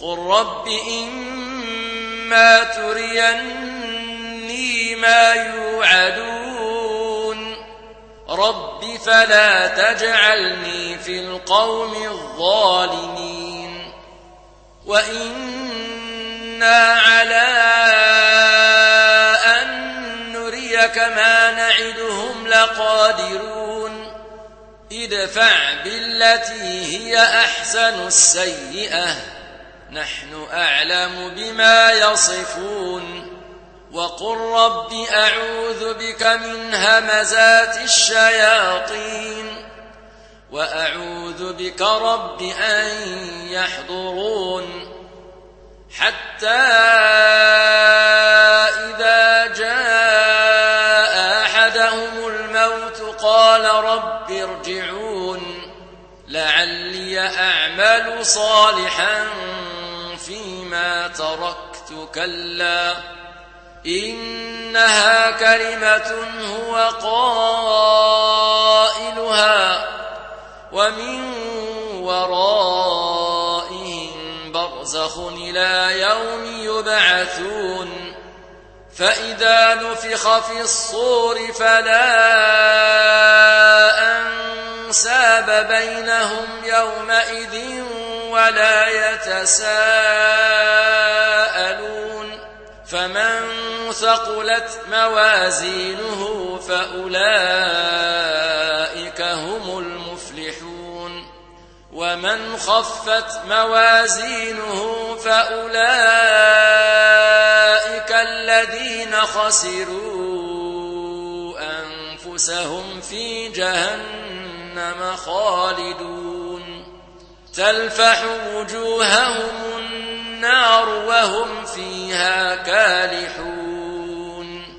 قل رب إما تريني ما يوعدون رب فلا تجعلني في القوم الظالمين وإنا على أن نريك ما نعدهم لقادرون ادفع بالتي هي أحسن السيئة نحن أعلم بما يصفون وقل رب أعوذ بك من همزات الشياطين وأعوذ بك رب أن يحضرون حتى إذا جاء أحدهم الموت قال رب ارجعون لعلي أعمل صالحا فيما تركت كلا إنها كلمة هو قائلها ومن ورائهم برزخ إلى يوم يبعثون فإذا نفخ في الصور فلا أنساب بينهم يومئذ ولا يتساءلون فمن ثقلت موازينه فأولئك هم المفلحون ومن خفت موازينه فأولئك الذين خسروا أنفسهم في جهنم خالدون تلفح وجوههم النار وهم فيها كالحون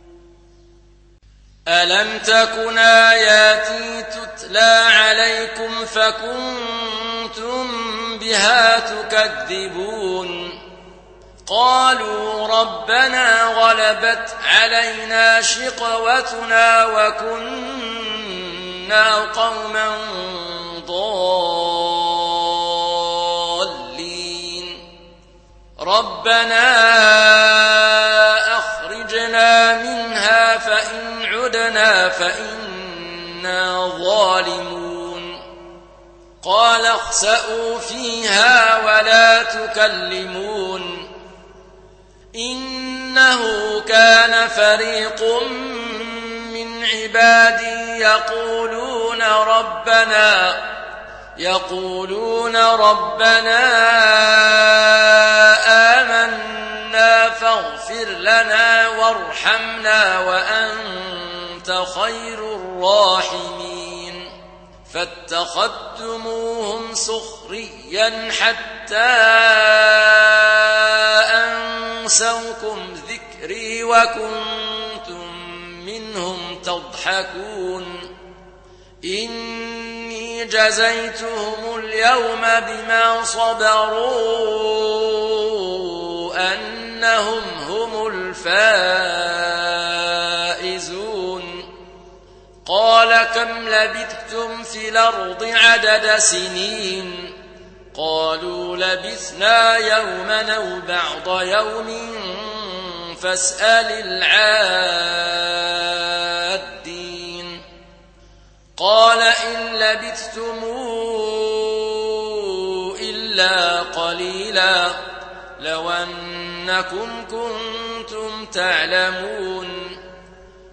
ألم تكن آياتي تتلى عليكم فكنتم بها تكذبون قالوا ربنا غلبت علينا شقوتنا وكنا قوما ضالين ربنا أخرجنا منها فإن عدنا فإنا ظالمون قال اخسئوا فيها ولا تكلمون إنه كان فريق من عبادي يقولون ربنا آمنا فاغفر لنا وارحمنا وأنت خير الراحمين فاتخذتموهم سخريا حتى أنسوكم ذكري وكنتم منهم تضحكون إني جزيتهم اليوم بما صبروا أنهم هم الفائزون قال كم لبثتم في الأرض عدد سنين قالوا لبثنا يوما أو بعض يوم فاسأل العادين قال إن لبثتم إلا قليلا لو أنكم كنتم تعلمون